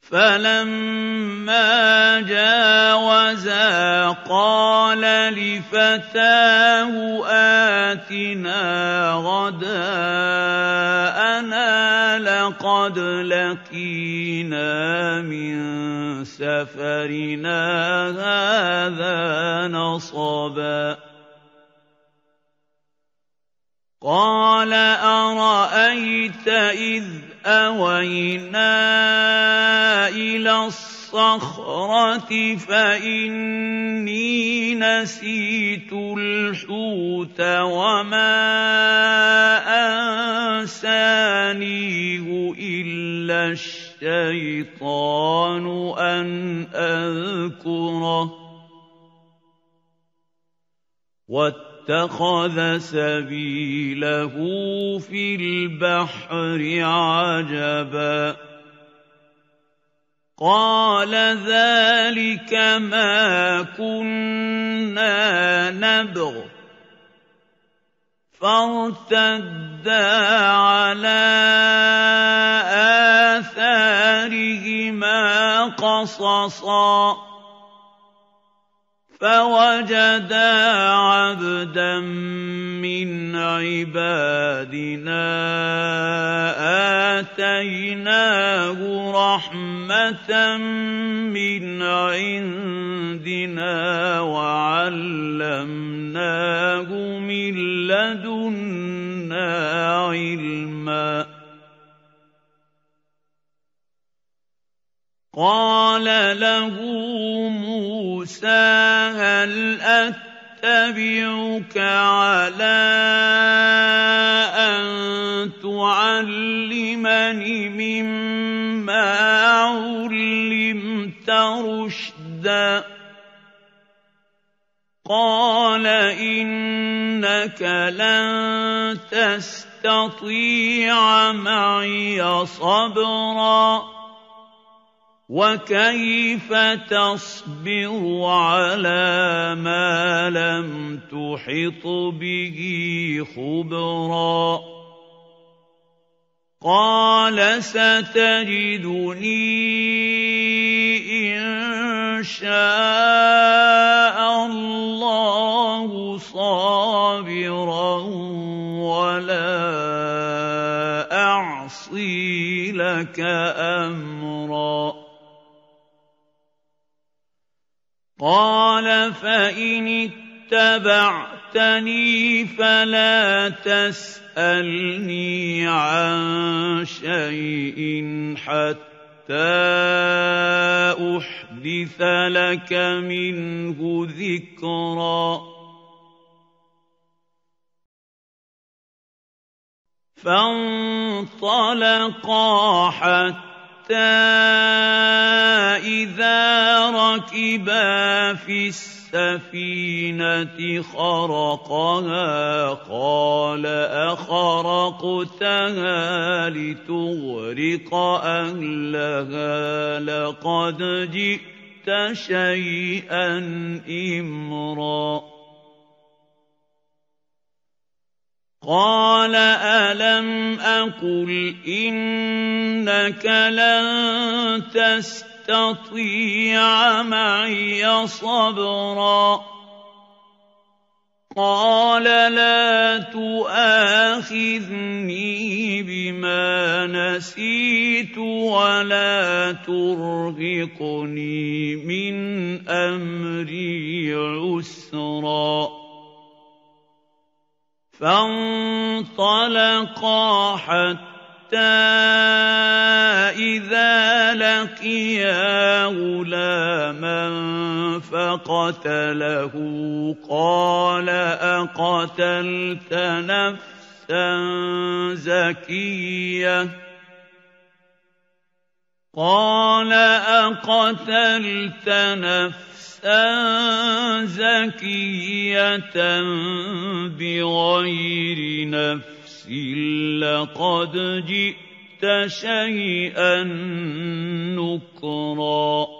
فَلَمَّا جَاوَزَا قَالَ لِفَتَاهُ آتِنَا غَدَاءَنَا لَقَدْ لَقِينَا مِن سَفَرِنَا هَٰذَا نَصَبًا قَالَ أَرَأَيْتَ إِذْ أَوَيْنَا إِلَى الصَّخْرَةِ فَإِنِّي نَسِيتُ الْحُوتَ وَمَا أَنسَانِيهُ إِلَّا الشَّيْطَانُ أَنْ أَذْكُرَهُ وَاتَّخَذَ سَبِيلَهُ فِي الْبَحْرِ عَجَبًا قَالَ ذَٰلِكَ مَا كُنَّا نَبْغِ ۚ فَارْتَدَّا عَلَىٰ آثَارِهِمَا قَصَصًا فَوَجَدَا عَبْدًا مِّنْ عِبَادِنَا آتَيْنَاهُ رَحْمَةً مِّنْ عِندِنَا وَعَلَّمْنَاهُ مِن لَّدُنَّا عِلْمًا قَالَ لَهُ مُوسَىٰ هَلْ أَتَّبِعُكَ عَلَىٰ أَن تُعَلِّمَنِ مِمَّا عُلِّمْتَ رُشْدًا قَالَ إِنَّكَ لَن تَسْتَطِيعَ مَعِيَ صَبْرًا وَكَيْفَ تَصْبِرُ عَلَىٰ مَا لَمْ تُحِطْ بِهِ خُبْرًا قَالَ سَتَجِدُنِي إِن شَاءَ اللَّهُ صَابِرًا وَلَا أَعْصِي لَكَ أَمْرًا قَالَ فَإِنِ اتَّبَعْتَنِي فَلَا تَسْأَلْنِي عَن شَيْءٍ حَتَّىٰ أُحْدِثَ لَكَ مِنْهُ ذِكْرًا فَانطَلَقَا حَتَّىٰ إِذَا رَكِبَا فِي السَّفِينَةِ خَرَقَهَا قَالَ أَخَرَقْتَهَا لِتُغْرِقَ أَهْلَهَا لَقَدْ جِئْتَ شَيْئًا إِمْرًا قَالَ أَلَمْ أَقُلْ إِنَّكَ لَن تَسْتَطِيعَ مَعِيَ صَبْرًا قَالَ لَا تُؤَاخِذْنِي بِمَا نَسِيتُ وَلَا تُرْهِقْنِي مِنْ أَمْرِي عُسْرًا فَانطَلَقَا حَتَّىٰ إِذَا لَقِيَا غُلَامًا فَقَتَلَهُ قَالَ أَقَتَلْتَ نَفْسًا زَكِيَّةً بِغَيْرِ نَفْسٍ لَّقَدْ جِئْتَ شَيْئًا نُّكْرًا